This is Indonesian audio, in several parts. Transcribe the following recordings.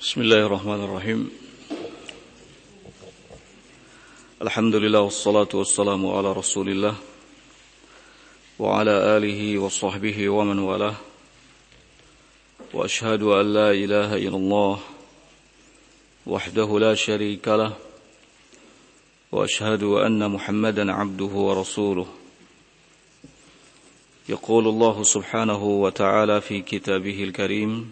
Bismillahirrahmanirrahim. Alhamdulillah wassalatu wassalamu ala Rasulillah wa ala alihi wa sahbihi wa man walah. Wa ashhadu an la ilaha illallah wahdahu la sharika lah wa ashhadu anna Muhammadan abduhu wa rasuluh. Yaqulu Allah subhanahu wa ta'ala fi kitabihil karim: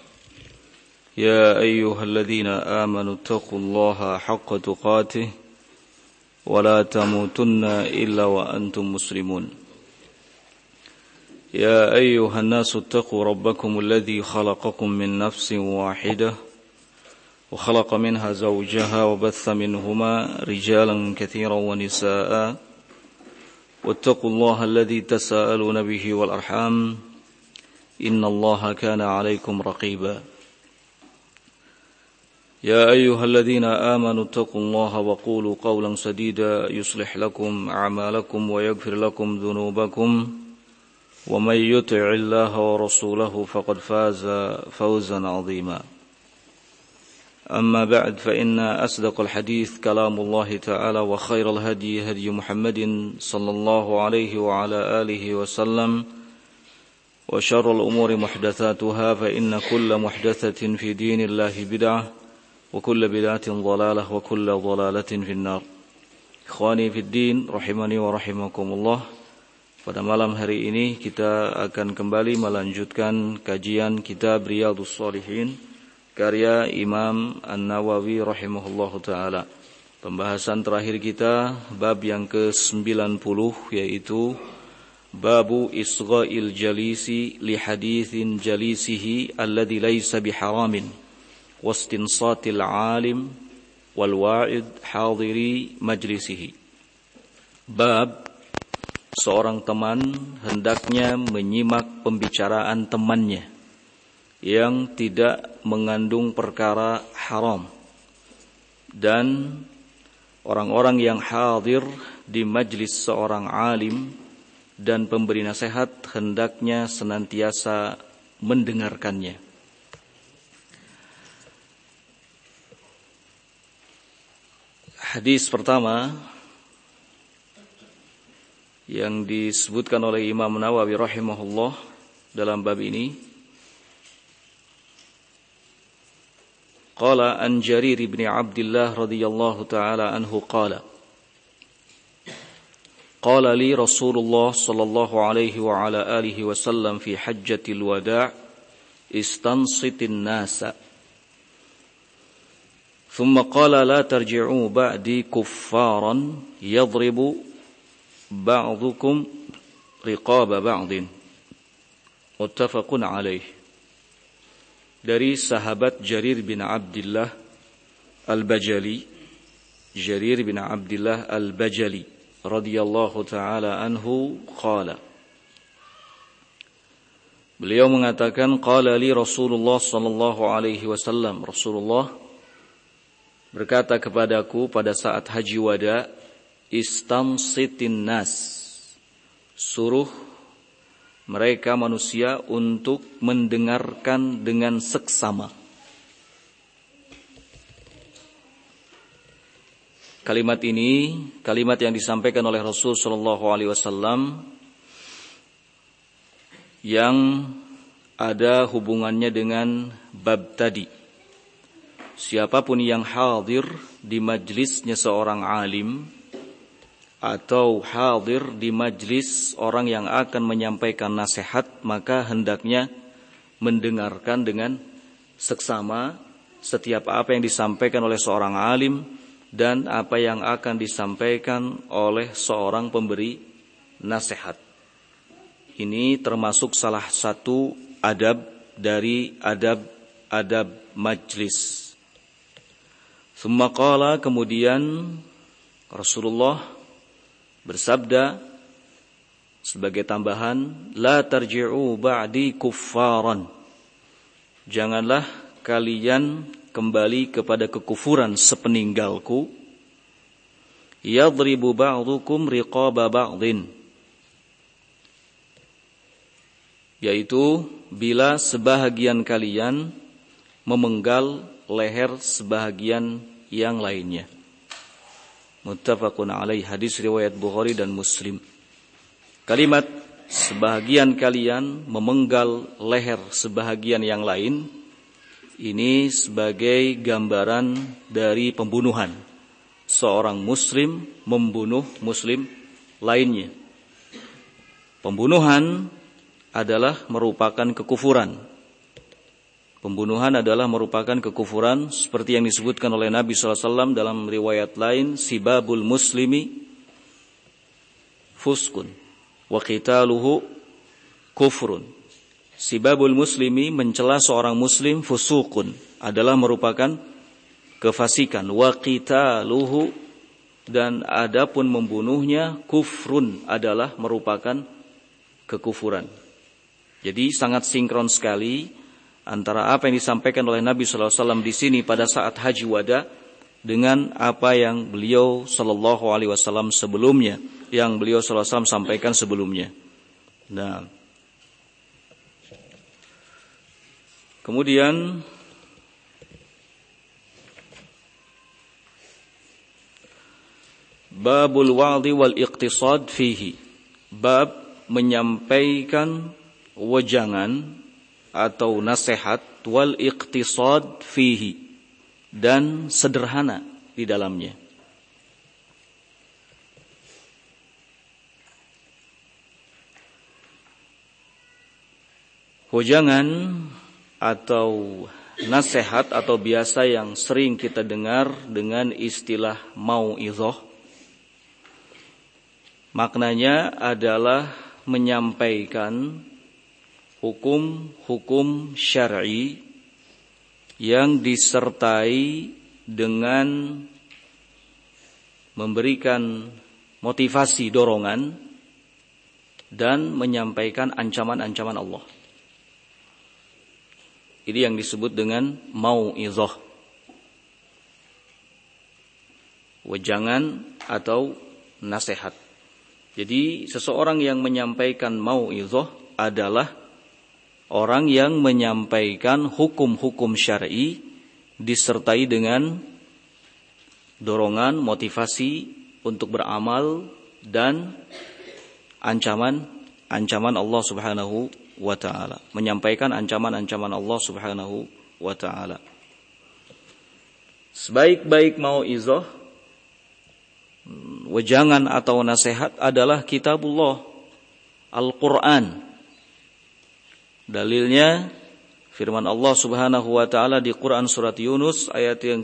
يا أيها الذين آمنوا اتقوا الله حق تقاته ولا تموتن إلا وأنتم مسلمون يا أيها الناس اتقوا ربكم الذي خلقكم من نفس واحدة وخلق منها زوجها وبث منهما رجالا كثيرا ونساء واتقوا الله الذي تساءلون به والأرحام إن الله كان عليكم رقيبا يا أيها الذين آمنوا اتقوا الله وقولوا قولا سديدا يصلح لكم أعمالكم ويغفر لكم ذنوبكم ومن يطع الله ورسوله فقد فاز فوزا عظيما أما بعد فإن أصدق الحديث كلام الله تعالى وخير الهدي هدي محمد صلى الله عليه وعلى آله وسلم وشر الأمور محدثاتها فإن كل محدثة في دين الله بدعة وكل بدعة ضلالة وكل ضلالة في النار. Ikhwani fid din rahimani wa rahimakumullah. Pada malam hari ini kita akan kembali melanjutkan kajian kitab Riyadhus Shalihin karya Imam An-Nawawi rahimahullahu taala. Pembahasan terakhir kita bab yang ke-90 yaitu babu isgha'il jalisi li hadithin jalisihi alladhi laysa biharamin wastinsatil alim wal wa'id hadiri majlisihi. Bab seorang teman hendaknya menyimak pembicaraan temannya yang tidak mengandung perkara haram, dan orang-orang yang hadir di majlis seorang alim dan pemberi nasihat hendaknya senantiasa mendengarkannya. Hadis pertama yang disebutkan oleh Imam Nawawi rahimahullah dalam bab ini, qala an Jarir bin Abdullah radhiyallahu ta'ala anhu qala qala li Rasulullah sallallahu alaihi wa ala alihi wasallam fi hajjatil wada' istansitin nasa ثم قال لا ترجعوا بعدي كفارا يضرب بعضكم رقاب بعض متفق عليه. Dari sahabat Jarir bin Abdullah Al-Bajali, Jarir bin Abdullah Al-Bajali radhiyallahu taala anhu qala, beliau mengatakan qala li Rasulullah sallallahu alaihi wasallam, Rasulullah berkata kepadaku pada saat haji wada, istamsitin nas, suruh mereka manusia untuk mendengarkan dengan seksama. Kalimat ini kalimat yang disampaikan oleh Rasul sallallahu alaihi wasallam yang ada hubungannya dengan bab tadi. Siapapun yang hadir di majlisnya seorang alim atau hadir di majlis orang yang akan menyampaikan nasihat, maka hendaknya mendengarkan dengan seksama setiap apa yang disampaikan oleh seorang alim dan apa yang akan disampaikan oleh seorang pemberi nasihat. Ini termasuk salah satu adab dari adab majlis. Summa qala, kemudian Rasulullah bersabda sebagai tambahan, la tarji'u ba'di kuffaran, janganlah kalian kembali kepada kekufuran sepeninggalku, yadribu ba'dukum riqaba ba'din, yaitu bila sebahagian kalian memenggal leher sebahagian yang lainnya. Muttafaqun alaih, hadis riwayat Bukhari dan Muslim. Kalimat sebahagian kalian memenggal leher sebahagian yang lain ini sebagai gambaran dari pembunuhan. Seorang muslim membunuh muslim lainnya. Pembunuhan adalah merupakan kekufuran. Pembunuhan adalah merupakan kekufuran seperti yang disebutkan oleh Nabi SAW dalam riwayat lain, sibabul muslimi fuskun wa qitaluhu kufrun. Sibabul muslimi, mencela seorang muslim, fusukun, adalah merupakan kefasikan. Wa qitaluhu, dan adapun membunuhnya, kufrun, adalah merupakan kekufuran. Jadi sangat sinkron sekali antara apa yang disampaikan oleh Nabi SAW di sini pada saat haji wada dengan apa yang beliau SAW sebelumnya, yang beliau SAW sampaikan sebelumnya. Nah, kemudian babul wa'dhi wal iqtisad fihi, bab menyampaikan wejangan atau nasihat wal iqtisad fihi, dan sederhana di dalamnya. Wejangan atau nasihat atau biasa yang sering kita dengar dengan istilah mau'izah, maknanya adalah menyampaikan hukum-hukum syar'i yang disertai dengan memberikan motivasi, dorongan, dan menyampaikan ancaman-ancaman Allah. Ini yang disebut dengan mau'izah, wejangan atau nasihat. Jadi seseorang yang menyampaikan mau'izah adalah orang yang menyampaikan hukum-hukum syar'i disertai dengan dorongan, motivasi untuk beramal, dan ancaman Allah Subhanahu wa ta'ala. Menyampaikan ancaman-ancaman Allah Subhanahu wa ta'ala. Sebaik-baik mau'izah, wejangan atau nasihat adalah kitabullah, Al-Quran. Dalilnya firman Allah Subhanahu wa ta'ala di Quran surat Yunus ayat yang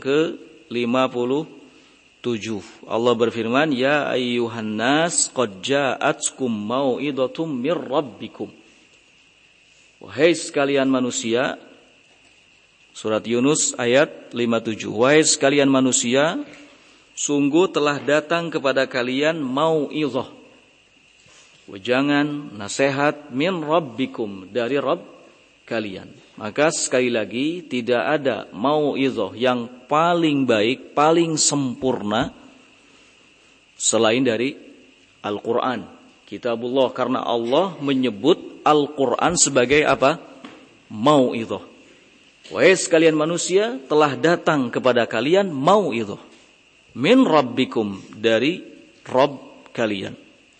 ke-57. Allah berfirman, ya ayyuhan nas qad ja'atkum mau'idatum mir rabbikum. Wahai sekalian manusia, surat Yunus ayat 57. Wahai sekalian manusia, sungguh telah datang kepada kalian mau'izah, wejangan, nasihat, min rabbikum, dari Rabb kalian. Maka sekali lagi, tidak ada mau'izah yang paling baik, paling sempurna selain dari Al-Quran, kitabullah. Karena Allah menyebut Al-Quran sebagai apa? Mau'izah. Wahai sekalian manusia, telah datang kepada kalian mau'izah min rabbikum, dari Rabb kalian.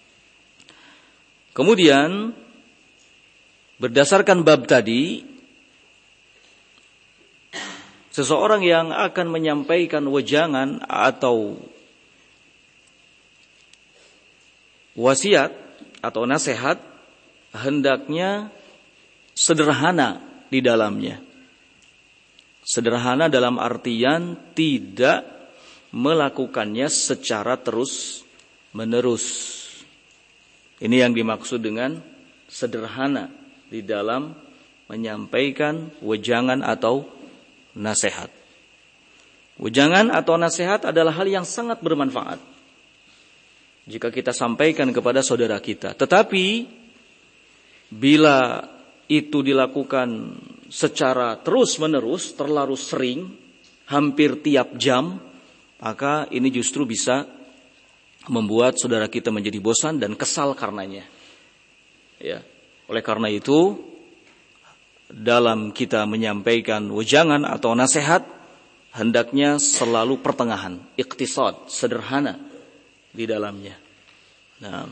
Kemudian berdasarkan bab tadi, seseorang yang akan menyampaikan wejangan atau wasiat atau nasihat hendaknya sederhana di dalamnya. Sederhana dalam artian tidak melakukannya secara terus-menerus. Ini yang dimaksud dengan sederhana di dalam menyampaikan wejangan atau nasihat. Wejangan atau nasihat adalah hal yang sangat bermanfaat jika kita sampaikan kepada saudara kita. Tetapi bila itu dilakukan secara terus-menerus, terlalu sering, hampir tiap jam, maka ini justru bisa membuat saudara kita menjadi bosan dan kesal karenanya. Ya, oleh karena itu, dalam kita menyampaikan wejangan atau nasihat, hendaknya selalu pertengahan, iqtisad, sederhana di dalamnya. Nah,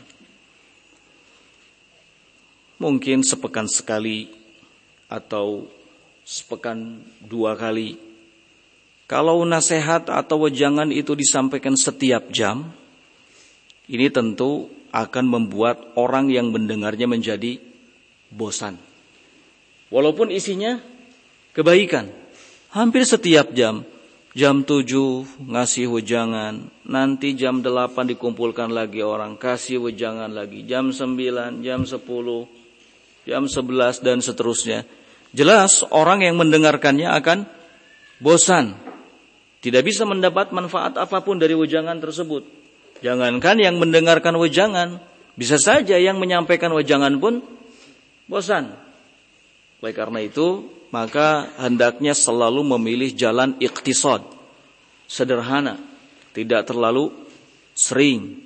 mungkin sepekan sekali atau sepekan 2 kali. Kalau nasihat atau wejangan itu disampaikan setiap jam, ini tentu akan membuat orang yang mendengarnya menjadi bosan. Walaupun isinya kebaikan, hampir setiap jam. Jam 7 ngasih wejangan, nanti jam 8 dikumpulkan lagi orang, kasih wejangan lagi, jam 9, jam 10, jam 11 dan seterusnya. Jelas orang yang mendengarkannya akan bosan. Tidak bisa mendapat manfaat apapun dari wejangan tersebut. Jangankan yang mendengarkan wejangan, bisa saja yang menyampaikan wejangan pun bosan. Oleh karena itu, maka hendaknya selalu memilih jalan iqtisad, sederhana, tidak terlalu sering.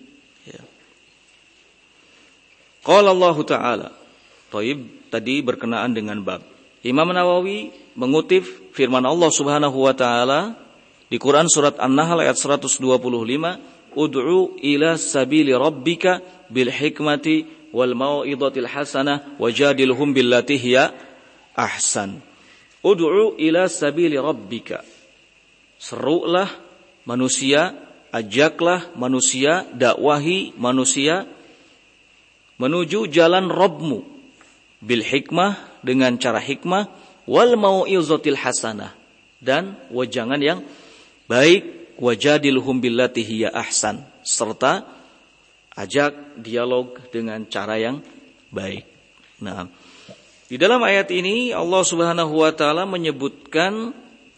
Qala Allah Ta'ala. Thaib, tadi berkenaan dengan bab. Imam Nawawi mengutip firman Allah Subhanahu wa taala di Quran surat An-Nahl ayat 125, "Ud'u ila sabili rabbika bil hikmati wal mau'izatil hasanah wajadilhum billati hiya ahsan." Ud'u ila sabili rabbika. Serulah manusia, ajaklah manusia, dakwahi manusia menuju jalan Rabbmu bil hikmah, dengan cara hikmah, wal mau'izatil hasanah, dan wejangan yang baik, wajadilhum billati hiya ahsan, serta ajak dialog dengan cara yang baik. Nah, di dalam ayat ini Allah Subhanahu wa taala menyebutkan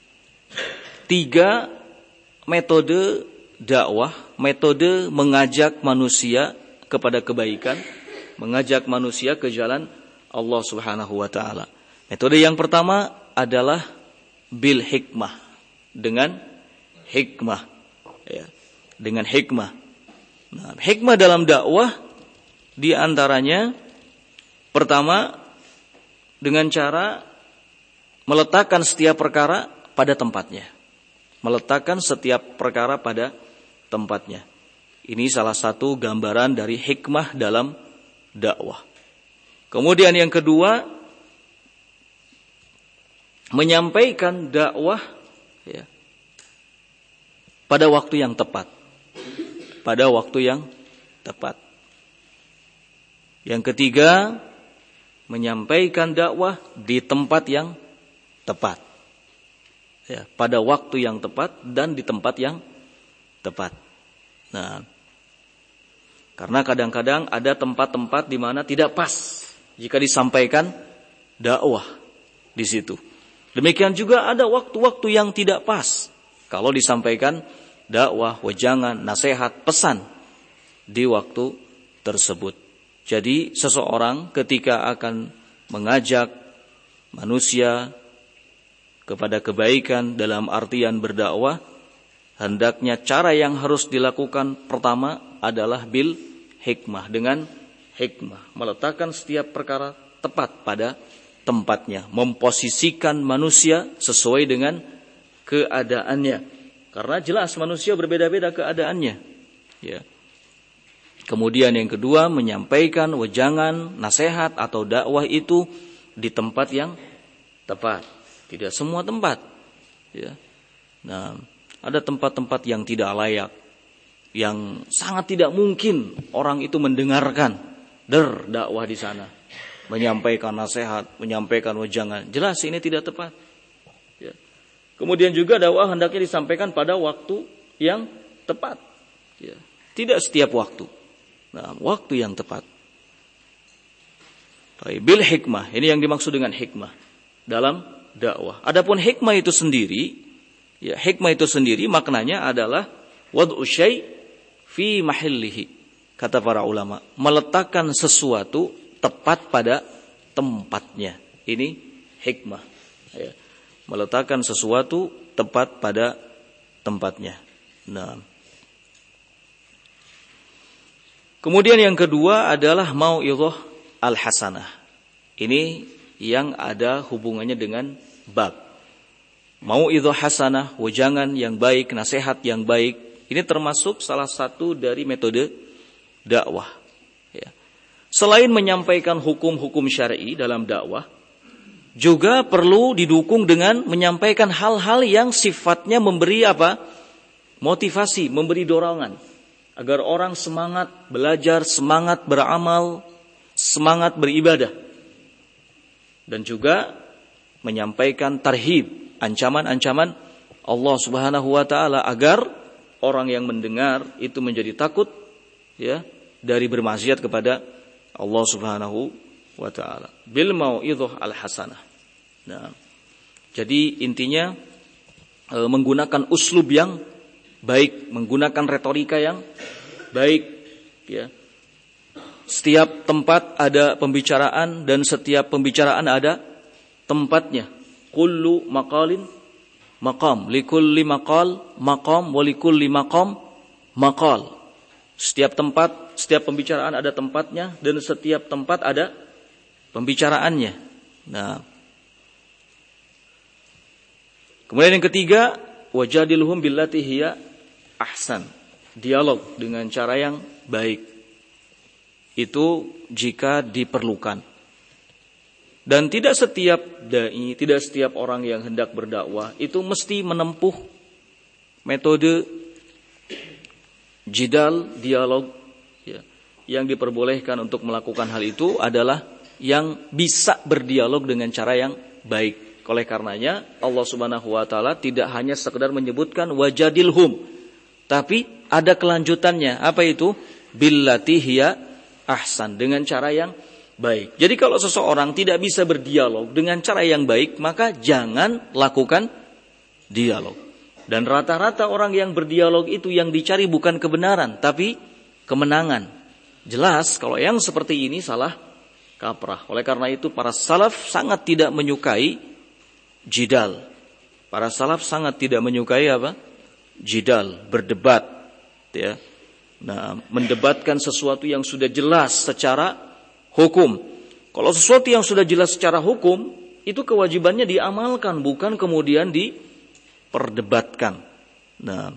3 metode dakwah, metode mengajak manusia kepada kebaikan, mengajak manusia ke jalan Allah Subhanahu wa taala. Metode yang pertama adalah bil hikmah, dengan hikmah, ya, dengan hikmah. Nah, hikmah dalam dakwah di antaranya pertama dengan cara meletakkan setiap perkara pada tempatnya. Meletakkan setiap perkara pada tempatnya. Ini salah satu gambaran dari hikmah dalam dakwah. Kemudian yang kedua, menyampaikan dakwah, ya, pada waktu yang tepat. Pada waktu yang tepat. Yang ketiga, menyampaikan dakwah di tempat yang tepat. Ya, pada waktu yang tepat dan di tempat yang tepat. Nah, karena kadang-kadang ada tempat-tempat di mana tidak pas jika disampaikan dakwah di situ. Demikian juga ada waktu-waktu yang tidak pas kalau disampaikan dakwah, wejangan, nasihat, pesan di waktu tersebut. Jadi seseorang ketika akan mengajak manusia kepada kebaikan dalam artian berdakwah, hendaknya cara yang harus dilakukan pertama adalah bil hikmah, dengan hikmah, meletakkan setiap perkara tepat pada tempatnya, memposisikan manusia sesuai dengan keadaannya. Karena jelas manusia berbeda-beda keadaannya. Ya. Kemudian yang kedua, menyampaikan wejangan, nasihat atau dakwah itu di tempat yang tepat. Tidak semua tempat. Ya. Nah, ada tempat-tempat yang tidak layak, yang sangat tidak mungkin orang itu mendengarkan dakwah di sana, menyampaikan nasihat, menyampaikan wejangan. Jelas ini tidak tepat. Ya. Kemudian juga dakwah hendaknya disampaikan pada waktu yang tepat. Ya. Tidak setiap waktu. Nah, waktu yang tepat. Bil hikmah, ini yang dimaksud dengan hikmah dalam dakwah. Adapun hikmah itu sendiri, ya, hikmah itu sendiri maknanya adalah wad'u syai' fi mahillihi. Kata para ulama, meletakkan sesuatu tepat pada tempatnya. Ini hikmah. Ya. Meletakkan sesuatu tepat pada tempatnya. Nah. Kemudian yang kedua adalah mau'izah al-hasanah. Ini yang ada hubungannya dengan bab. Mau'idhah hasanah, wejangan yang baik, nasihat yang baik. Ini termasuk salah satu dari metode dakwah. Ya. Selain menyampaikan hukum-hukum syar'i dalam dakwah, juga perlu didukung dengan menyampaikan hal-hal yang sifatnya memberi apa? Motivasi, memberi dorongan. Agar orang semangat belajar, semangat beramal, semangat beribadah. Dan juga menyampaikan tarhib, ancaman-ancaman Allah Subhanahu wa taala agar orang yang mendengar itu menjadi takut ya dari bermaksiat kepada Allah Subhanahu wa taala. Bil mau'izah al-hasanah. Nah, jadi intinya menggunakan uslub yang baik, menggunakan retorika yang baik ya. Setiap tempat ada pembicaraan dan setiap pembicaraan ada tempatnya. Kullu maqalin maqam, likulli maqal maqam, wa likulli maqam maqal. Setiap tempat, setiap pembicaraan ada tempatnya dan setiap tempat ada pembicaraannya. Nah. Kemudian yang ketiga, wajadilhum billati hiya ahsan. Dialog dengan cara yang baik. Itu jika diperlukan. Dan tidak setiap dai, tidak setiap orang yang hendak berdakwah itu mesti menempuh metode jidal, dialog. Ya. Yang diperbolehkan untuk melakukan hal itu adalah yang bisa berdialog dengan cara yang baik. Oleh karenanya Allah Subhanahu wa taala tidak hanya sekedar menyebutkan wajadilhum, tapi ada kelanjutannya. Apa itu? Billati hiya ahsan, dengan cara yang baik. Jadi kalau seseorang tidak bisa berdialog dengan cara yang baik, maka jangan lakukan dialog. Dan rata-rata orang yang berdialog itu yang dicari bukan kebenaran, tapi kemenangan. Jelas kalau yang seperti ini salah kaprah. Oleh karena itu para salaf sangat tidak menyukai jidal. Para salaf sangat tidak menyukai apa? Jidal, berdebat. Ya. Nah, mendebatkan sesuatu yang sudah jelas secara hukum. Kalau sesuatu yang sudah jelas secara hukum, itu kewajibannya diamalkan, bukan kemudian diperdebatkan. Nah,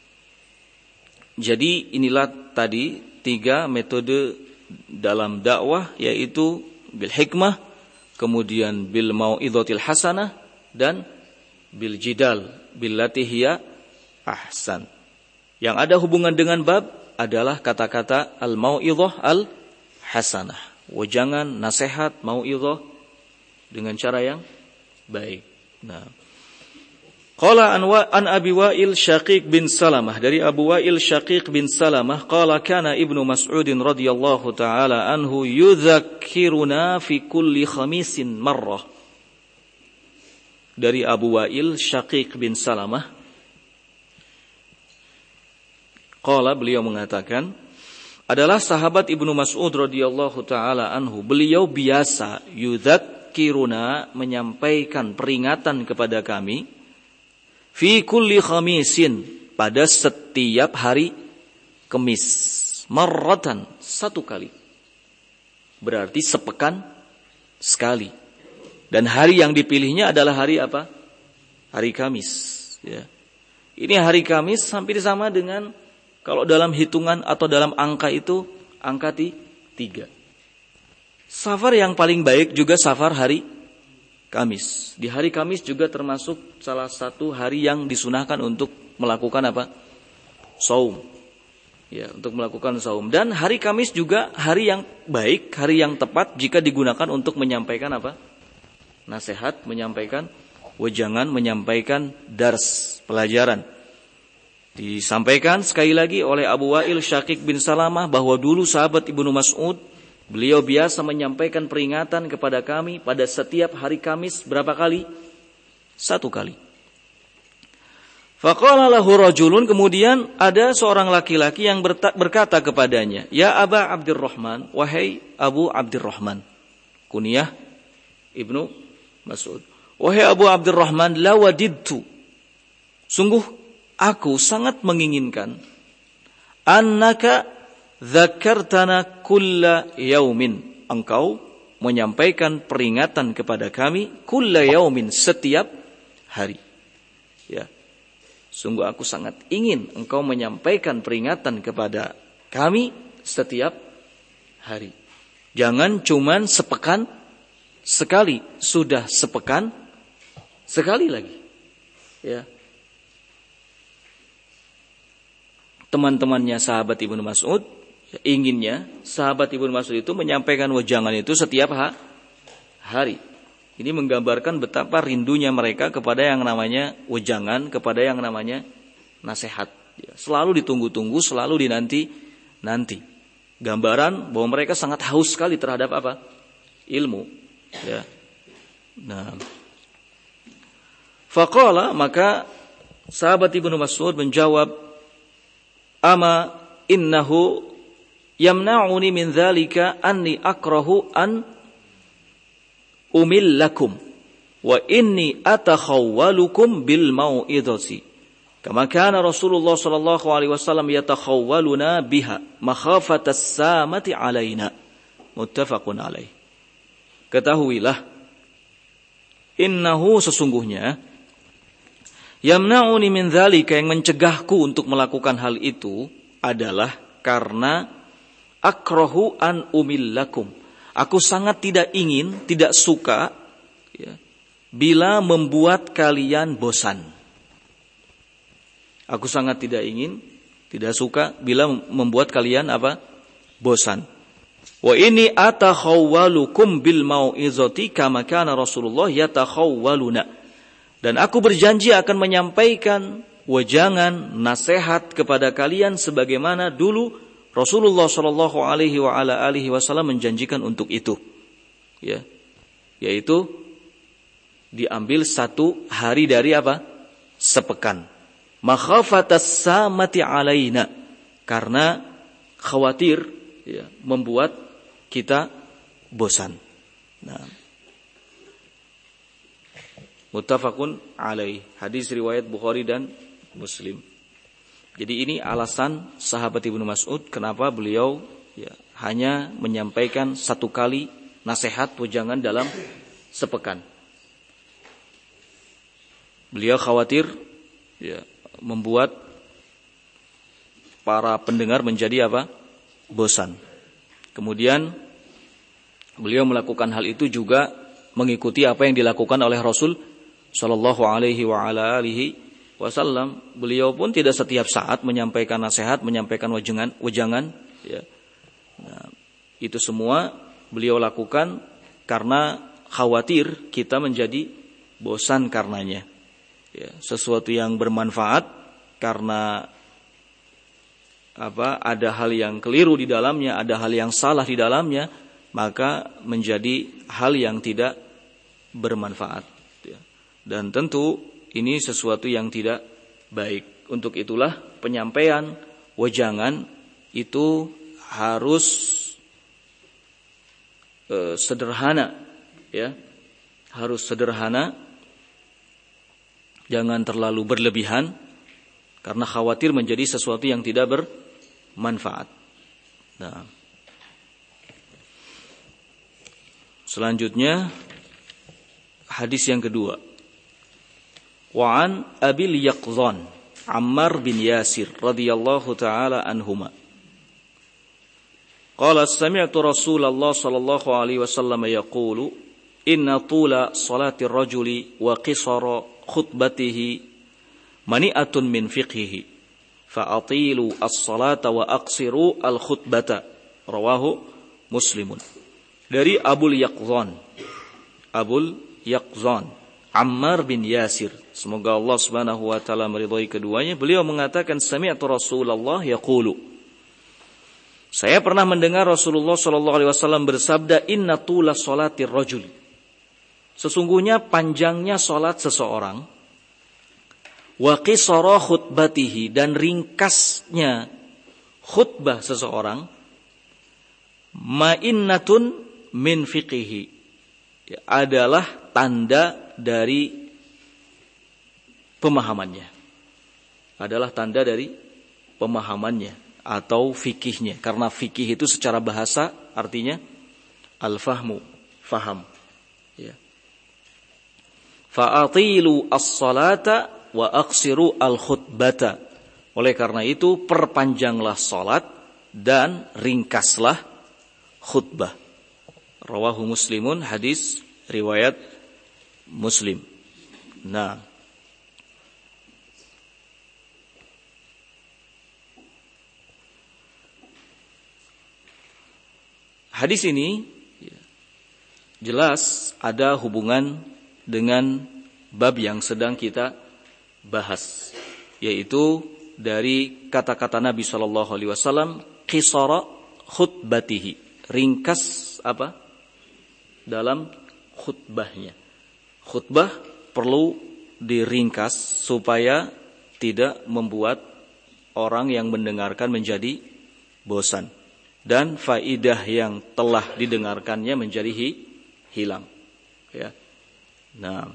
jadi inilah tadi 3 metode dalam dakwah, yaitu bil hikmah, kemudian bil mau'izatil hasanah, dan bil jidal, billati hiya ahsan. Yang ada hubungan dengan bab adalah kata-kata al mau'izah al hasanah. Wejangan, nasihat, mau'izah dengan cara yang baik. Nah, qala an Abi Wa'il Syaqiq bin Salamah, dari Abu Wa'il Syaqiq bin Salamah, qala kana Ibnu Mas'ud radhiyallahu taala anhu yudzakkiruna fi kulli khamisin marrah. Dari Abu Wa'il Syaqiq bin Salamah, qala, beliau mengatakan, adalah sahabat Ibnu Mas'ud radhiyallahu taala anhu. Beliau biasa yudzakkiruna, menyampaikan peringatan kepada kami, fi kulli khamisin, pada setiap hari Kamis, marratan, 1 kali. Berarti sepekan sekali. Dan hari yang dipilihnya adalah hari apa? Hari Kamis, ya. Ini hari Kamis hampir sama dengan kalau dalam hitungan atau dalam angka itu angka 3. Safar yang paling baik juga safar hari Kamis. Di hari Kamis juga termasuk salah satu hari yang disunahkan untuk melakukan apa? Saum. Ya, untuk melakukan saum. Dan hari Kamis juga hari yang baik, hari yang tepat jika digunakan untuk menyampaikan apa? Nasihat, menyampaikan wejangan, menyampaikan dars, pelajaran. Disampaikan sekali lagi oleh Abu Wa'il Syaqiq bin Salamah bahwa dulu sahabat Ibnu Mas'ud, beliau biasa menyampaikan peringatan kepada kami pada setiap hari Kamis berapa kali? 1 kali. Faqala lahu rajulun, kemudian ada seorang laki-laki yang berkata kepadanya, ya Aba Abdurrahman, wahai Abu Abdurrahman. Kunyah Ibnu Mas'ud. Wahai Abu Abdurrahman, la wadidtu, sungguh aku sangat menginginkan, annaka dzakartana kulla yaumin, engkau menyampaikan peringatan kepada kami kulla yaumin, setiap hari. Ya. Sungguh aku sangat ingin engkau menyampaikan peringatan kepada kami setiap hari. Jangan cuman sepekan sekali, sudah sepekan sekali lagi. Ya. Teman-temannya sahabat Ibnu Mas'ud inginnya sahabat Ibnu Mas'ud itu menyampaikan wejangan itu setiap hari. Ini menggambarkan betapa rindunya mereka kepada yang namanya wejangan, kepada yang namanya nasihat. Selalu ditunggu-tunggu, selalu dinanti-nanti. Gambaran bahwa mereka sangat haus sekali terhadap apa? Ilmu. Ya. Nah, faqala, maka sahabat Ibnu Mas'ud menjawab, ama innahu yamna'uni min dzalika anni akrahu an umillakum wa inni atakhawwalukum bil mau'izati kama kana Rasulullah sallallahu alaihi wasallam yatakhawwaluna biha makhafatas samati alaina. Muttafaqun alaih. Ketahuilah, innahu, sesungguhnya, yamna'uni min dzalika, yang mencegahku untuk melakukan hal itu adalah karena akrahu an umillakum, aku sangat tidak ingin, tidak suka ya, bila membuat kalian bosan. Aku sangat tidak ingin, tidak suka bila membuat kalian apa? Bosan. Wa inni atakhawwalukum bil mau'izati kama kana Rasulullah yatakhawwaluna. Dan aku berjanji akan menyampaikan wejangan, nasihat kepada kalian sebagaimana dulu Rasulullah sallallahu alaihi wa ala alihi wasallam menjanjikan untuk itu. Ya. Yaitu diambil satu hari dari apa? Sepekan. Makhafatas samati alaina, karena khawatir ya, membuat kita bosan. Nah. Muttafaqun alaih. Hadis riwayat Bukhari dan Muslim. Jadi ini alasan sahabat Ibnu Mas'ud kenapa beliau ya, hanya menyampaikan satu kali nasihat wejangan dalam sepekan. Beliau khawatir ya, membuat para pendengar menjadi apa? Bosan. Kemudian beliau melakukan hal itu juga mengikuti apa yang dilakukan oleh Rasul sallallahu alaihi wa ala alihi wasallam. Beliau pun tidak setiap saat menyampaikan nasihat, menyampaikan wejangan ya. Nah, itu semua beliau lakukan karena khawatir kita menjadi bosan karenanya. Ya, sesuatu yang bermanfaat karena apa? Ada hal yang keliru di dalamnya, ada hal yang salah di dalamnya, maka menjadi hal yang tidak bermanfaat. Ya. Dan tentu ini sesuatu yang tidak baik. Untuk itulah penyampaian wejangan itu harus sederhana, ya, harus sederhana, jangan terlalu berlebihan, karena khawatir menjadi sesuatu yang tidak bermanfaat. Nah, selanjutnya hadis yang kedua. Wa'an Abil Yaqzan Ammar bin Yasir radhiyallahu ta'ala anhuma. Qala sami'tu Rasulullah sallallahu alaihi wasallam yaqulu inna tula salati ar-rajuli wa qisara khutbatihi mani'atun min fiqhihi fa'atilu as-salata wa aqsiru al-khutbata. Rawahu Muslimun. Dari Abul Yaqzan Ammar bin Yasir, semoga Allah Subhanahu wa taala meridhai keduanya, beliau mengatakan sami'tu Rasulullah yaqulu, saya pernah mendengar Rasulullah sallallahu alaihi wasallam bersabda, inna tula sholatir rajul, sesungguhnya panjangnya salat seseorang, wa qisara khutbatihi, dan ringkasnya khutbah seseorang, ma'innatun min fiqihi, adalah tanda dari pemahamannya. Adalah tanda dari pemahamannya atau fikihnya. Karena fikih itu secara bahasa artinya al-fahmu, faham. Ya. Fa'atilu as-salata wa aqsiru al-khutbata. Oleh karena itu perpanjanglah salat dan ringkaslah khutbah. Rawahu Muslimun, hadis riwayat Muslim. Nah, hadis ini jelas ada hubungan dengan bab yang sedang kita bahas, yaitu dari kata-kata Nabi SAW, qisara khutbatihi, ringkas apa? Dalam khutbahnya. Khutbah perlu diringkas supaya tidak membuat orang yang mendengarkan menjadi bosan. Dan faidah yang telah didengarkannya menjadi hilang. Ya. Nah,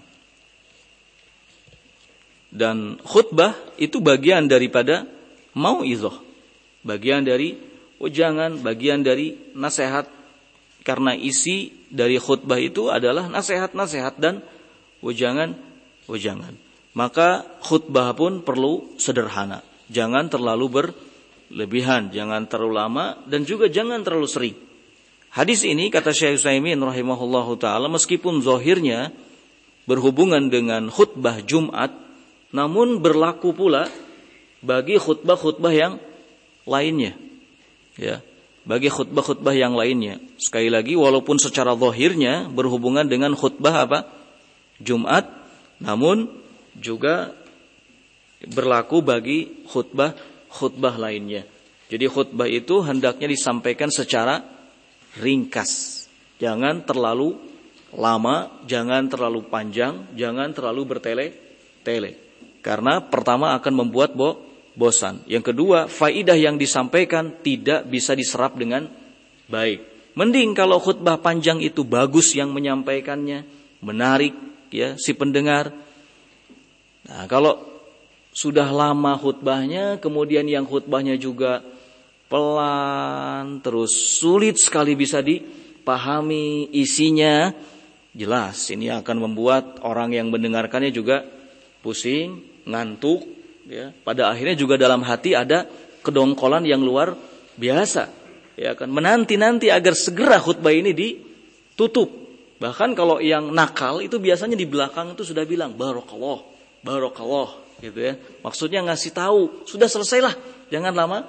dan khutbah itu bagian daripada mau'izah, bagian dari ujangan, bagian dari nasihat, karena isi dari khutbah itu adalah nasihat-nasihat dan ujangan. Maka khutbah pun perlu sederhana, jangan terlalu berlebihan, jangan terlalu lama, dan juga jangan terlalu sering. Hadis ini, kata Syekh Utsaimin rahimahullahu taala, meskipun zahirnya berhubungan dengan khutbah Jumat, namun berlaku pula bagi khutbah-khutbah yang lainnya. Ya, bagi khutbah-khutbah yang lainnya. Sekali lagi, walaupun secara zahirnya berhubungan dengan khutbah apa? Jumat, namun juga berlaku bagi khutbah lainnya. Jadi khutbah itu hendaknya disampaikan secara ringkas. Jangan terlalu lama, jangan terlalu panjang, jangan terlalu bertele-tele. Karena pertama akan membuat bosan. Yang kedua, faidah yang disampaikan tidak bisa diserap dengan baik. Mending kalau khutbah panjang itu bagus yang menyampaikannya, menarik ya si pendengar. Nah, kalau sudah lama khutbahnya, kemudian yang khutbahnya juga pelan, terus sulit sekali bisa dipahami isinya, jelas ini akan membuat orang yang mendengarkannya juga pusing, ngantuk, ya. Pada akhirnya juga dalam hati ada kedongkolan yang luar biasa, ya kan, menanti-nanti agar segera khutbah ini ditutup. Bahkan kalau yang nakal itu biasanya di belakang itu sudah bilang barakallah, gitu ya. Maksudnya ngasih tahu, sudah selesailah, jangan lama.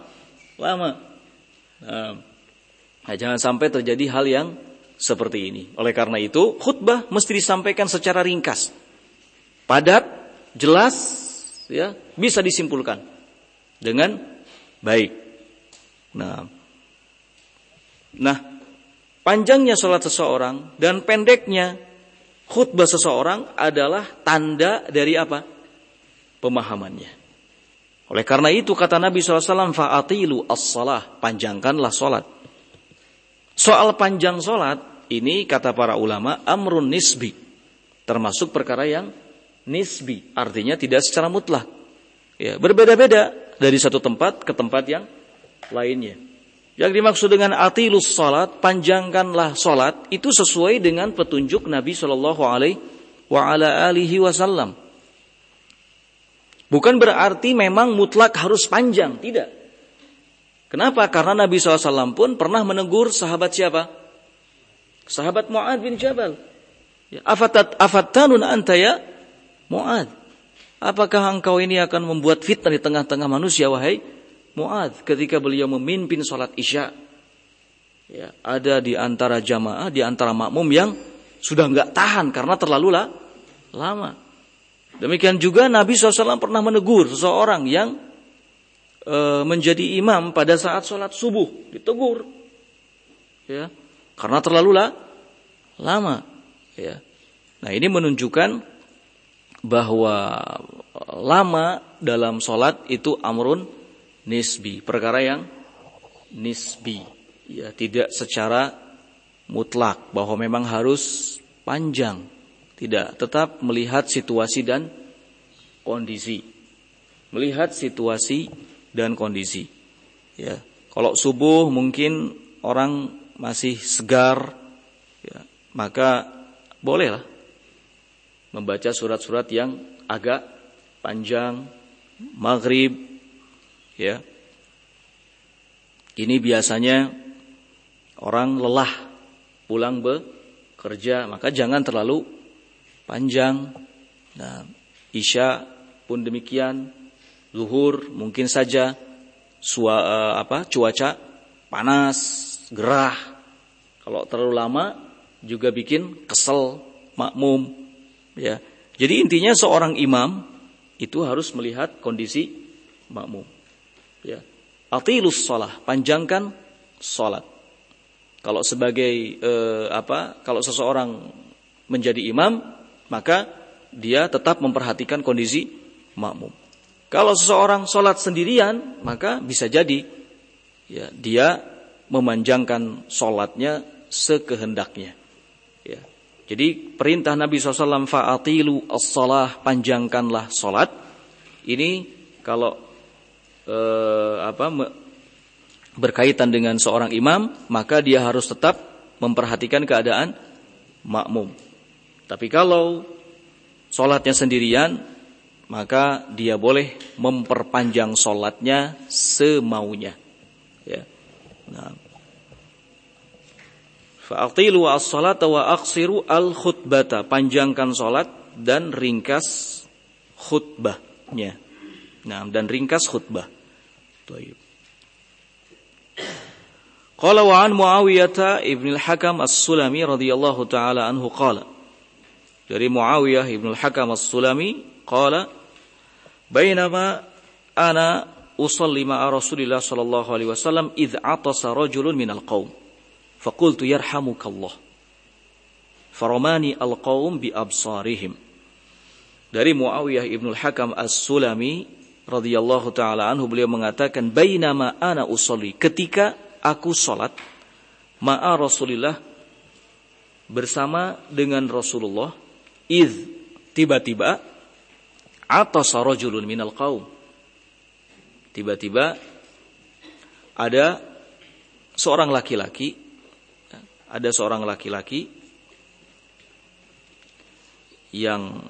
Nah, jangan sampai terjadi hal yang seperti ini. Oleh karena itu, khutbah mesti disampaikan secara ringkas, padat, jelas, ya, bisa disimpulkan dengan baik. Nah, panjangnya salat seseorang dan pendeknya khutbah seseorang adalah tanda dari apa? Pemahamannya. Oleh karena itu kata Nabi SAW, fa'atilu as-salah, panjangkanlah salat. Soal panjang salat ini kata para ulama amrun nisbi, termasuk perkara yang nisbi, artinya tidak secara mutlak. Ya, berbeda-beda dari satu tempat ke tempat yang lainnya. Yang dimaksud dengan atilus salat, panjangkanlah salat, itu sesuai dengan petunjuk Nabi SAW. Bukan berarti memang mutlak harus panjang, tidak. Kenapa? Karena Nabi SAW pun pernah menegur sahabat siapa? Sahabat Mu'adz bin Jabal. Afattanun anta ya Mu'adz. Apakah engkau ini akan membuat fitnah di tengah-tengah manusia, wahai Mu'adz? Ketika beliau memimpin sholat isya, ya, ada di antara jamaah, di antara makmum yang sudah enggak tahan karena terlalu lama. Demikian juga Nabi SAW pernah menegur seseorang yang menjadi imam pada saat sholat subuh, ditegur, ya, karena terlalu lama, ya. Nah, ini menunjukkan bahwa lama dalam sholat itu amrun nisbi, perkara yang nisbi, ya, tidak secara mutlak bahwa memang harus panjang. Tidak, tetap melihat situasi dan kondisi. Melihat situasi dan kondisi. Ya, kalau subuh mungkin orang masih segar, ya, maka bolehlah membaca surat-surat yang agak panjang, maghrib, ya. Ini biasanya orang lelah pulang bekerja, maka jangan terlalu panjang. Nah, Isya pun demikian, zuhur mungkin saja cuaca panas, gerah. Kalau terlalu lama juga bikin kesel makmum, ya. Jadi intinya seorang imam itu harus melihat kondisi makmum, ya. Atilus shalah, panjangkan salat. Kalau sebagai kalau seseorang menjadi imam, maka dia tetap memperhatikan kondisi makmum. Kalau seseorang salat sendirian, maka bisa jadi ya dia memanjangkan salatnya sekehendaknya. Ya. Jadi perintah Nabi SAW, fa'atilu as-salah, panjangkanlah salat. Ini kalau berkaitan dengan seorang imam, maka dia harus tetap memperhatikan keadaan makmum. Tapi kalau sholatnya sendirian, maka dia boleh memperpanjang sholatnya semaunya. Ya. Nah. Fa'atilu as-salata wa aqsiru al-khutbata, panjangkan sholat dan ringkas khutbahnya. Nah, dan ringkas khutbah. Baik. Qala wa an Muawiyah ibn al-Hakam as-Sulami radhiyallahu taala anhu qala. Dari Muawiyah ibn al-Hakam as-Sulami qala, bainama ana usalli ma'a Rasulillah sallallahu alaihi wasallam idh atasa rajulun minal qaum. Faqultu yarhamukallah. Faramani al-qaum bi absarihim. Dari Muawiyah ibn al-Hakam as-Sulami radhiyallahu taala anhu, beliau mengatakan, bainama ana usolli, ketika aku salat ma'a Rasulillah, bersama dengan Rasulullah, idz, tiba-tiba, atasa rajulun minal qaum, tiba-tiba ada seorang laki-laki yang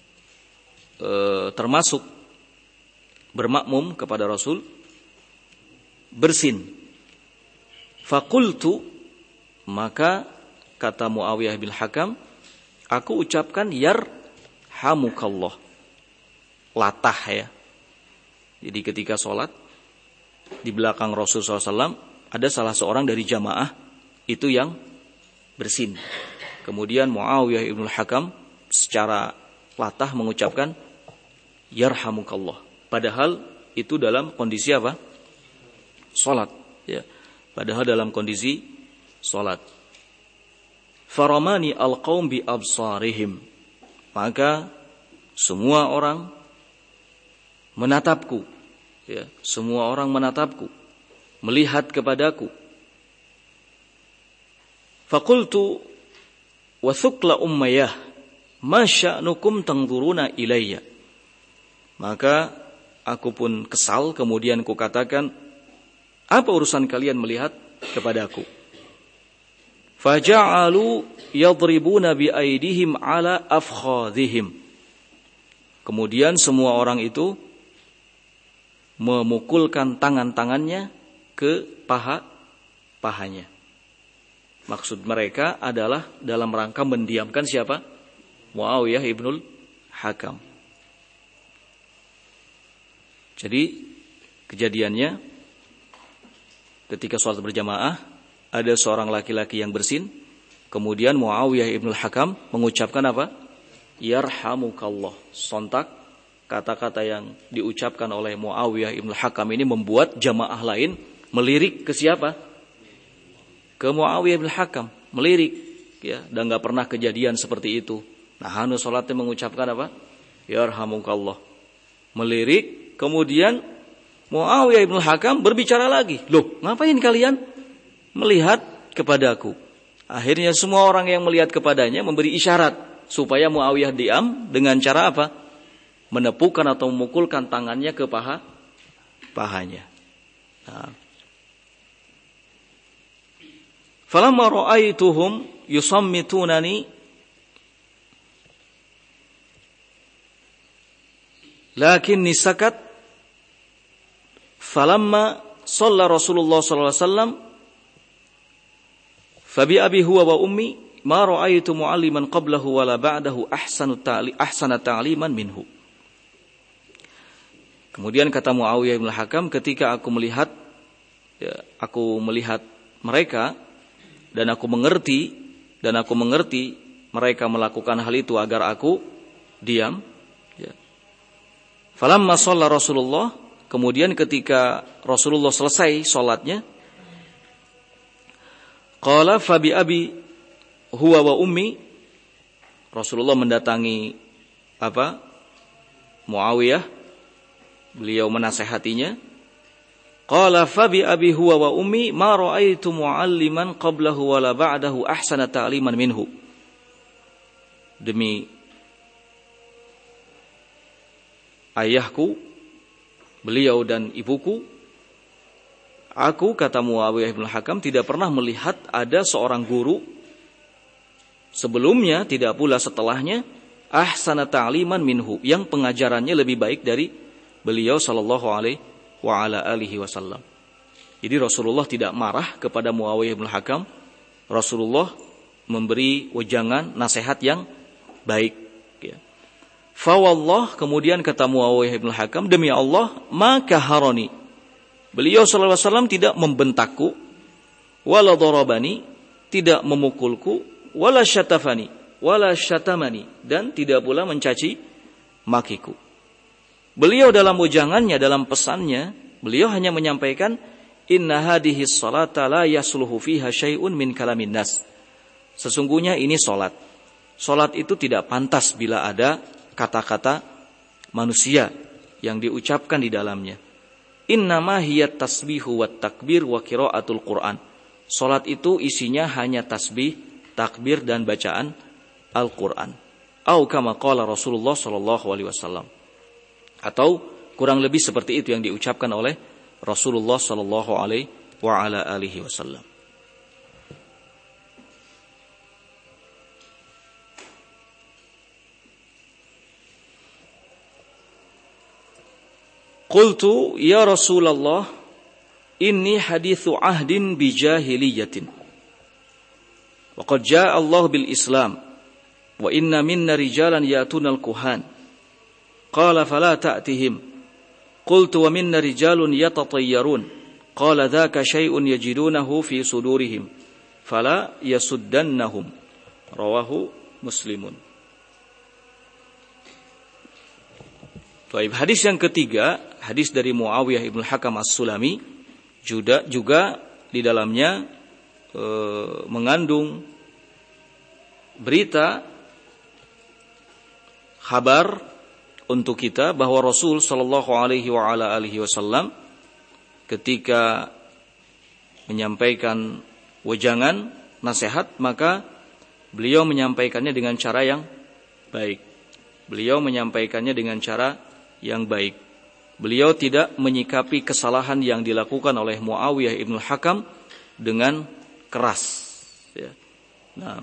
termasuk bermakmum kepada Rasul, bersin. Fakultu, maka kata Muawiyah bin Hakam, aku ucapkan yarhamukallah, latah ya. Jadi ketika sholat di belakang Rasul SAW ada salah seorang dari jamaah itu yang bersin. Kemudian Muawiyah bin Hakam secara latah mengucapkan yarhamukallah. Padahal itu dalam kondisi apa? Salat, ya. Padahal dalam kondisi salat. Faramani al-qaum bi absarihim. Maka semua orang menatapku, ya. Semua orang menatapku, melihat kepadaku. Faqultu wa thukla ummayyah, ma sya'nukum tanzuruna ilayya. Maka aku pun kesal, kemudian kukatakan, apa urusan kalian melihat kepadaku? Faja'alu yadribuna bi aydihim ala afkhadhihim. Kemudian semua orang itu memukulkan tangan-tangannya ke pahanya. Maksud mereka adalah dalam rangka mendiamkan siapa? Muawiyah ibnul Hakam. Jadi kejadiannya ketika sholat berjamaah ada seorang laki-laki yang bersin, kemudian Muawiyah ibnul Hakam mengucapkan apa? Yarhamukallah. Sontak kata-kata yang diucapkan oleh Muawiyah ibnul Hakam ini membuat jamaah lain melirik ke siapa? Ke Muawiyah ibnul Hakam, melirik, ya, dan enggak pernah kejadian seperti itu. Nah, sholatnya mengucapkan apa? Yarhamukallah. Melirik. Kemudian Muawiyah ibn Hakam berbicara lagi. Loh, ngapain kalian melihat kepadaku? Akhirnya semua orang yang melihat kepadanya memberi isyarat supaya Muawiyah diam dengan cara apa? Menepukkan atau memukulkan tangannya ke pahanya. Nah. Falamma ra'aituhum yusammitunani lakinni sakat falamma shalla Rasulullah sallallahu alaihi wasallam fa bi abi huwa wa ummi ma ra'aitu mu'alliman qablahu wala ba'dahu ahsana ta'liman minhu. Kemudian kata Muawiyah bin Hakam, ketika aku melihat mereka dan aku mengerti mereka melakukan hal itu agar aku diam. Falamma shalla Rasulullah, kemudian ketika Rasulullah selesai salatnya, qala fa bi abi huwa wa ummi, Rasulullah mendatangi Muawiyah, beliau menasihatinya. Qala fa bi abi huwa wa ummi ma ra'aitu mu'alliman qablahu wala ba'dahu ahsana ta'liman minhu. Demi ayahku, beliau dan ibuku, aku, kata Muawiyah bin Hakam, tidak pernah melihat ada seorang guru sebelumnya, tidak pula setelahnya, ahsana ta'liman minhu, yang pengajarannya lebih baik dari beliau sallallahu alaihi wa ala alihi wasallam. Jadi Rasulullah tidak marah kepada Muawiyah bin Hakam. Rasulullah memberi wejangan nasihat yang baik. Fa wallah, kemudian kata Muawiyah bin Hakam, demi Allah, maka haroni, beliau sallallahu alaihi wasallam tidak membentakku, wala darabani, tidak memukulku, wala syatafani, wala syatamani, dan tidak pula mencaci makiku. Beliau dalam wejangannya, dalam pesannya, beliau hanya menyampaikan, inna hadhihi sholata la yasluhu fiha syai'un min kalamin nas. Sesungguhnya ini salat. Salat itu tidak pantas bila ada kata-kata manusia yang diucapkan di dalamnya. Innama hiya tasbihu wat takbir wa qiraatul Qur'an. Salat itu isinya hanya tasbih, takbir dan bacaan Al-Qur'an. Au kama qala Rasulullah sallallahu alaihi wasallam. Atau kurang lebih seperti itu yang diucapkan oleh Rasulullah sallallahu alaihi wa ala alihi wasallam. Qultu ya Rasulullah, inni hadithu ahdin bi jahiliyatin. Wa qad jaa Allah bil Islam wa inna minna rijalan ya'tuna al-kuhan. Qala fala ta'tihim. Qultu wa minna rijalun yatatayyarun. Qala dhaka syai'un yajidunahu fi sudurihim. Fala yasuddannahum. Rawahu Muslimun. Baik, hadis yang ketiga, hadis dari Muawiyah ibn Hakam As-Sulami, juga di dalamnya mengandung berita kabar untuk kita bahwa Rasul sallallahu alaihi wa ala alihi wasallam ketika menyampaikan wejangan nasihat, maka beliau menyampaikannya dengan cara yang baik. Beliau menyampaikannya dengan cara yang baik. Beliau tidak menyikapi kesalahan yang dilakukan oleh Muawiyah ibn Hakam dengan keras. Nah,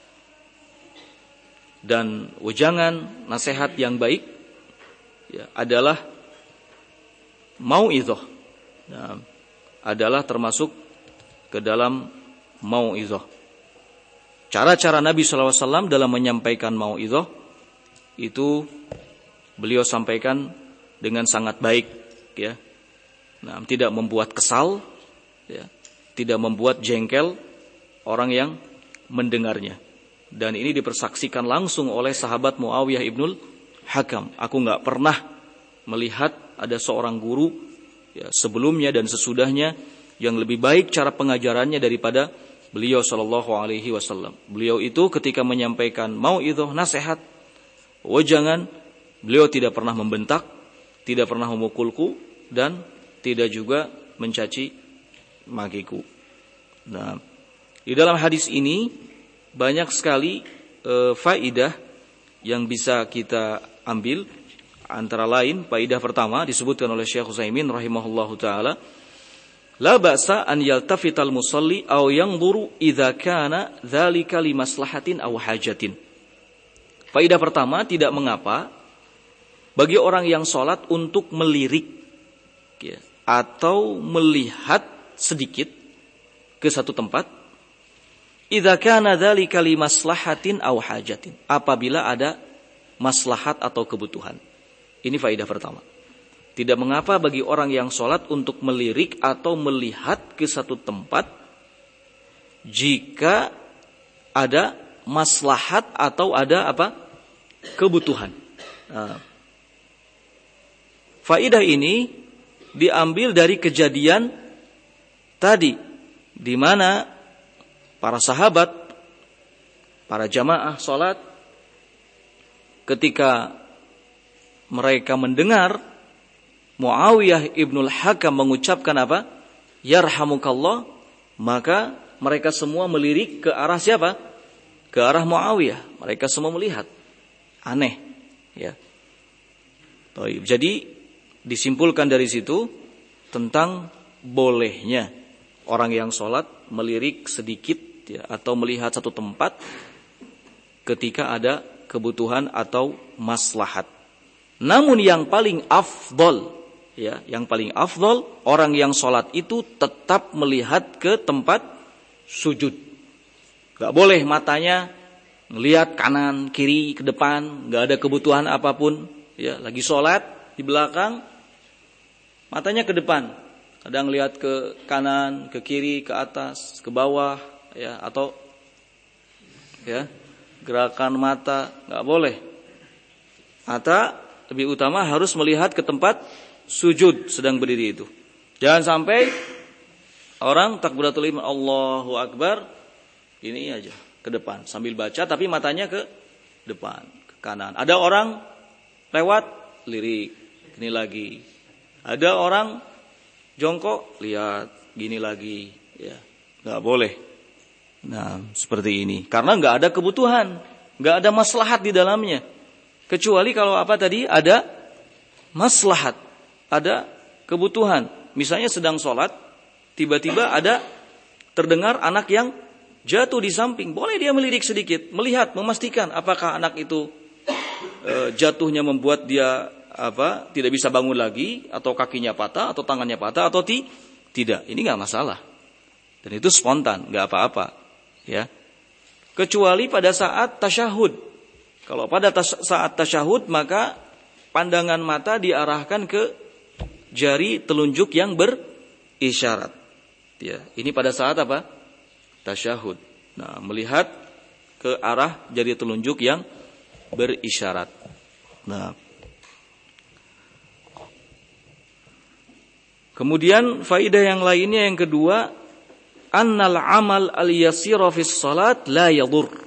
dan wejangan nasihat yang baik adalah mau'izah. Nah, adalah termasuk ke dalam mau'izah. Cara-cara Nabi SAW dalam menyampaikan mau'izah itu beliau sampaikan dengan sangat baik, ya. Nah, tidak membuat kesal, ya, tidak membuat jengkel orang yang mendengarnya. Dan ini dipersaksikan langsung oleh sahabat Muawiyah ibnul Hakam. Aku enggak pernah melihat ada seorang guru, ya, sebelumnya dan sesudahnya yang lebih baik cara pengajarannya daripada beliau sallallahu alaihi wasallam. Beliau itu ketika menyampaikan mau'izah, nasihat, wejangan, beliau tidak pernah membentak, tidak pernah memukulku, dan tidak juga mencaci makiku. Nah, di dalam hadis ini banyak sekali faidah yang bisa kita ambil. Antara lain, faidah pertama disebutkan oleh Syekh Utsaimin rahimahullahu taala, la ba'sa an yaltafital musalli aw yanzuru idza kana dzalika limaslahatin aw hajatin. Faidah pertama, tidak mengapa bagi orang yang sholat untuk melirik ya, atau melihat sedikit ke satu tempat, idza kana dzalika li maslahatin aw hajatin, apabila ada maslahat atau kebutuhan. Ini faedah pertama. Tidak mengapa bagi orang yang sholat untuk melirik atau melihat ke satu tempat jika ada maslahat atau ada apa? Kebutuhan. Nah, faedah ini diambil dari kejadian tadi, di mana para sahabat, para jamaah sholat, ketika mereka mendengar Muawiyah ibnul Hakam mengucapkan apa? Yarhamukallah, maka mereka semua melirik ke arah siapa? Ke arah Muawiyah. Mereka semua melihat. Aneh. Ya. Jadi disimpulkan dari situ tentang bolehnya orang yang sholat melirik sedikit ya, atau melihat satu tempat ketika ada kebutuhan atau maslahat. Namun yang paling afdol, ya, yang paling afdol orang yang sholat itu tetap melihat ke tempat sujud. Gak boleh matanya melihat kanan, kiri, ke depan, gak ada kebutuhan apapun. Ya, lagi sholat di belakang, matanya ke depan. Kadang lihat ke kanan, ke kiri, ke atas, ke bawah, ya, atau ya gerakan mata gak boleh. Atau lebih utama harus melihat ke tempat sujud sedang berdiri itu. Jangan sampai orang takbiratul ihram Allahu Akbar ini aja ke depan sambil baca tapi matanya ke depan, ke kanan. Ada orang lewat lirik gini lagi. Ada orang jongkok lihat gini lagi, ya. Enggak boleh. Nah, seperti ini. Karena enggak ada kebutuhan, enggak ada maslahat di dalamnya. Kecuali kalau apa tadi? Ada maslahat, ada kebutuhan. Misalnya sedang sholat, tiba-tiba ada terdengar anak yang jatuh di samping. Boleh dia melirik sedikit, melihat, memastikan apakah anak itu jatuhnya membuat dia tidak bisa bangun lagi, atau kakinya patah, atau tangannya patah, atau tidak. Ini nggak masalah. Dan itu spontan, nggak apa-apa. Ya. Kecuali pada saat tasyahud. Kalau pada saat tasyahud maka pandangan mata diarahkan ke jari telunjuk yang berisyarat. Ya, ini pada saat apa? Tasyahud. Nah, melihat ke arah jari telunjuk yang berisyarat. Nah, kemudian faidah yang lainnya yang kedua, annal amal al-yasira fis salat la yadur.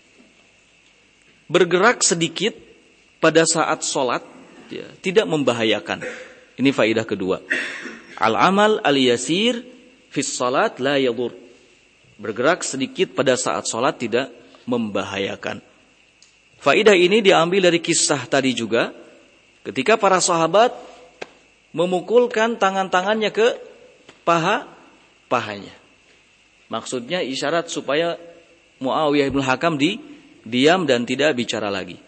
Bergerak sedikit pada saat sholat ya, tidak membahayakan. Ini faedah kedua. Al-amal al-yasir fis salat la yadur. Bergerak sedikit pada saat sholat tidak membahayakan. Faedah ini diambil dari kisah tadi juga. Ketika para sahabat memukulkan tangan-tangannya ke pahanya. Maksudnya isyarat supaya Muawiyah bin Hakam diam dan tidak bicara lagi.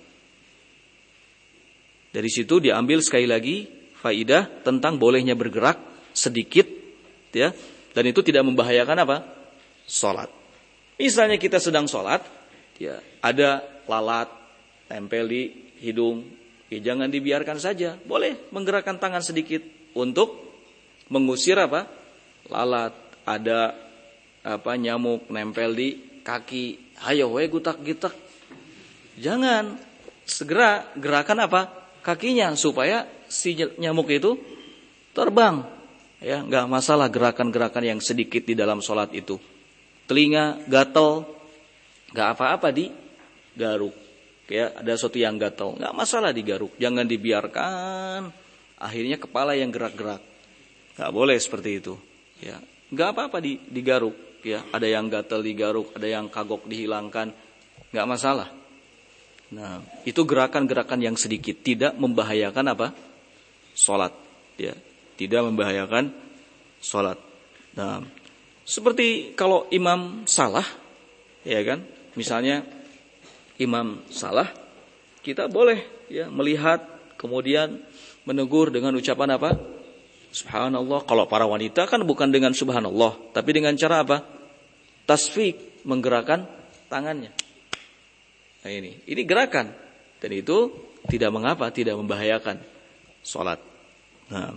Dari situ diambil sekali lagi faidah tentang bolehnya bergerak sedikit, ya, dan itu tidak membahayakan apa? Salat. Misalnya kita sedang salat, ya, ada lalat tempel di hidung, ya, jangan dibiarkan saja. Boleh menggerakkan tangan sedikit untuk mengusir apa? Lalat. Ada nyamuk nempel di kaki. Ayo we gutak-gitak. Jangan, segera gerakan apa? Kakinya supaya si nyamuk itu terbang. Ya, enggak masalah gerakan-gerakan yang sedikit di dalam sholat itu. Telinga gatal, enggak apa-apa digaruk. Ya, ada sesuatu yang gatal, enggak masalah digaruk. Jangan dibiarkan akhirnya kepala yang gerak-gerak. Enggak boleh seperti itu. Ya, enggak apa-apa digaruk. Ya, ada yang gatal digaruk, ada yang kagok dihilangkan, enggak masalah. Nah, itu gerakan-gerakan yang sedikit, tidak membahayakan apa? Salat, ya, tidak membahayakan salat. Nah, seperti kalau imam salah, ya kan? Misalnya imam salah, kita boleh ya melihat kemudian menegur dengan ucapan apa? Subhanallah. Kalau para wanita kan bukan dengan subhanallah, tapi dengan cara apa? Tasfik, menggerakkan tangannya. Nah ini gerakan. Dan itu tidak mengapa, tidak membahayakan salat. Nah.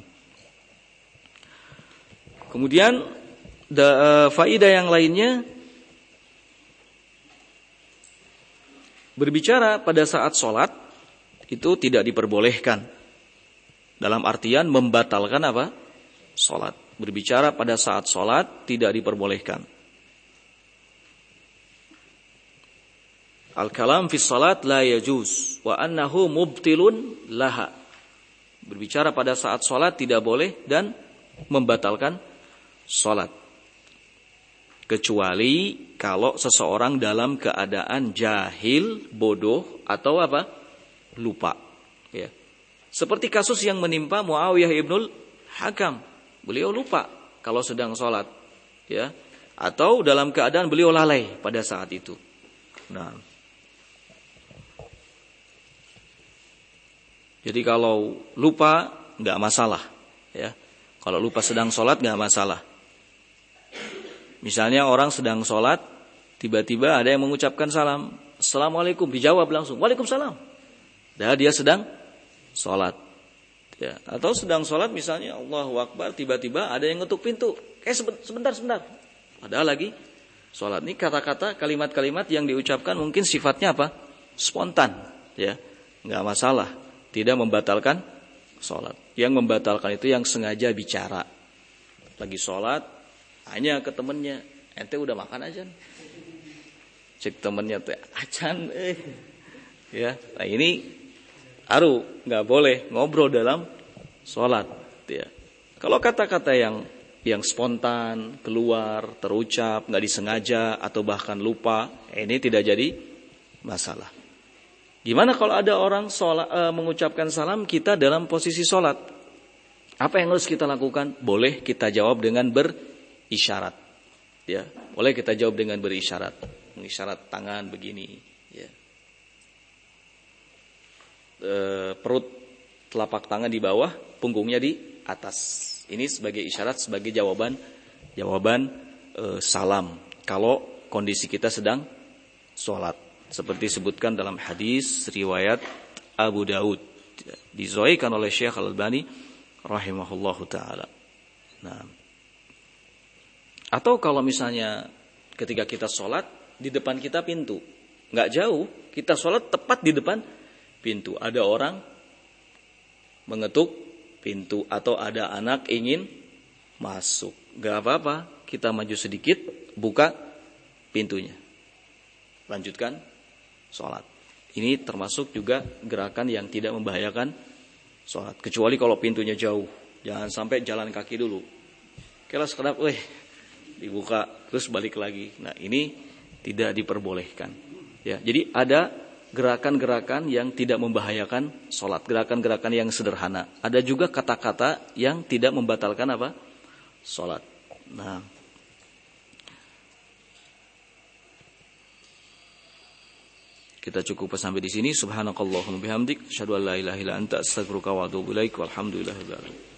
Kemudian faedah yang lainnya, berbicara pada saat sholat itu tidak diperbolehkan. Dalam artian membatalkan apa? Sholat. Berbicara pada saat sholat tidak diperbolehkan. Al-kalam fi sholat la yajuz wa annahu mubtilun laha. Berbicara pada saat sholat tidak boleh dan membatalkan sholat. Kecuali kalau seseorang dalam keadaan jahil, bodoh, atau apa? Lupa. Ya. Seperti kasus yang menimpa Muawiyah ibnul Hakam. Beliau lupa kalau sedang sholat. Ya. Atau dalam keadaan beliau lalai pada saat itu. Nah. Jadi kalau lupa, nggak masalah. Ya. Kalau lupa sedang sholat, nggak masalah. Misalnya orang sedang sholat, tiba-tiba ada yang mengucapkan salam. Assalamualaikum, dijawab langsung. Waalaikumsalam. Dah dia sedang sholat. Ya. Atau sedang sholat misalnya Allahu Akbar, tiba-tiba ada yang ngetuk pintu. Sebentar. Padahal lagi sholat. Ini kata-kata, kalimat-kalimat yang diucapkan mungkin sifatnya apa? Spontan. Ya. Nggak masalah. Tidak membatalkan sholat. Yang membatalkan itu yang sengaja bicara. Lagi sholat, hanya ke temennya, ente udah makan aja. Cek temennya teh acan, ya. Nah ini nggak boleh ngobrol dalam sholat. Ya. Kalau kata-kata yang spontan keluar, terucap, nggak disengaja atau bahkan lupa, ini tidak jadi masalah. Gimana kalau ada orang mengucapkan salam kita dalam posisi sholat? Apa yang harus kita lakukan? Boleh kita jawab dengan berisyarat. Ya, boleh kita jawab dengan berisyarat. Mengisyarat tangan begini, ya. Perut telapak tangan di bawah, punggungnya di atas. Ini sebagai isyarat, sebagai jawaban salam kalau kondisi kita sedang sholat. Seperti disebutkan dalam hadis riwayat Abu Daud, disahihkan oleh Syekh Al-Albani rahimahullahu taala. Nah, atau kalau misalnya ketika kita sholat di depan kita pintu, nggak jauh, kita sholat tepat di depan pintu, ada orang mengetuk pintu atau ada anak ingin masuk, nggak apa-apa, kita maju sedikit, buka pintunya, lanjutkan sholat. Ini termasuk juga gerakan yang tidak membahayakan sholat, kecuali kalau pintunya jauh, jangan sampai jalan kaki dulu, kira sekedap, dibuka terus balik lagi. Nah ini tidak diperbolehkan. Ya, jadi ada gerakan-gerakan yang tidak membahayakan sholat, gerakan-gerakan yang sederhana. Ada juga kata-kata yang tidak membatalkan apa? Sholat. Nah, kita cukup sampai di sini. Subhanakallahumma bihamdik, asyhadu an la ilaha illa anta, astaghfiruka wa atubu ilaik. Walhamdulillahirabbil alamin.